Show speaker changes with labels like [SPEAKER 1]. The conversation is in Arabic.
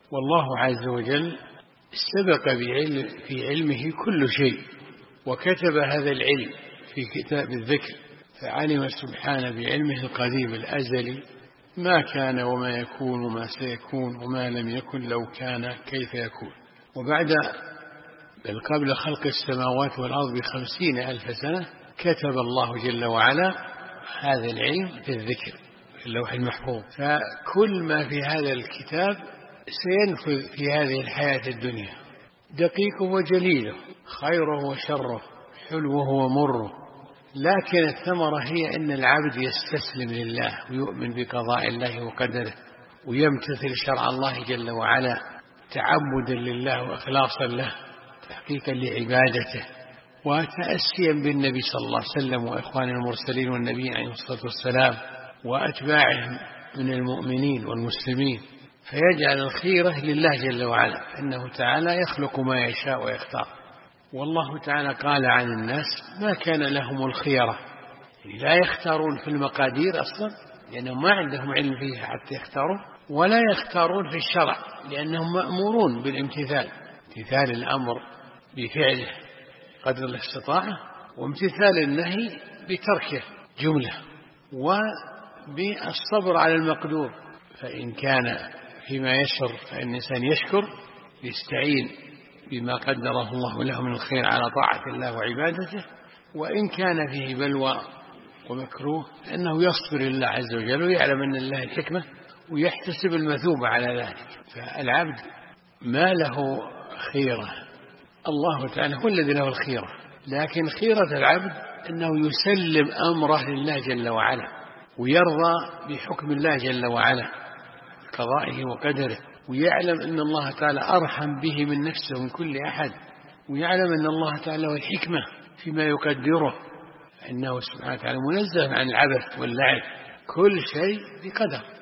[SPEAKER 1] والله عز وجل سبق في علمه كل شيء، وكتب هذا العلم في كتاب الذكر، فعلم سبحانه بعلمه القديم الأزلي ما كان وما يكون وما سيكون وما لم يكن لو كان كيف يكون. وبعد بل قبل خلق السماوات والأرض ب50,000 سنة كتب الله جل وعلا هذا العلم في الذكر في اللوح المحفوظ، فكل ما في هذا الكتاب سينفذ في هذه الحياة الدنيا، دقيقه وجليله، خيره وشره، حلوه ومره، لكن الثمرة هي أن العبد يستسلم لله ويؤمن بقضاء الله وقدره ويمتثل شرع الله جل وعلا تعبدا لله وإخلاصا له، تحقيقا لعبادته، وتأسيا بالنبي صلى الله عليه وسلم وإخوان المرسلين والنبي عليه الصلاة والسلام وأتباعهم من المؤمنين والمسلمين، فيجعل الخيرة لله جل وعلا، إنه تعالى يخلق ما يشاء ويختار. والله تعالى قال عن الناس ما كان لهم الخيرة، لا يختارون في المقادير أصلا لأنهم ما عندهم علم فيها حتى يختاروا، ولا يختارون في الشرع لأنهم مأمورون بالامتثال، امتثال الأمر بفعله قدر الاستطاعة، وامتثال النهي بتركه جملة، وبالصبر على المقدور، فإن كان فيما يسر فإن الإنسان يشكر يستعين بما قدره الله له من الخير على طاعة الله وعبادته، وإن كان فيه بلوى ومكروه فإنه يصبر الله عز وجل ويعلم أن الله الحكمة ويحتسب المثوبة على ذلك. فالعبد ما له خيرة، الله تعالى هو الذي له الخيرة، لكن خيرة العبد أنه يسلم أمره لله جل وعلا ويرضى بحكم الله جل وعلا قضائه وقدره، ويعلم أن الله تعالى أرحم به من نفسه من كل أحد، ويعلم أن الله تعالى له الحكمة فيما يقدره، إنه سبحانه وتعالى منزه عن العبث واللعب، كل شيء بقدر.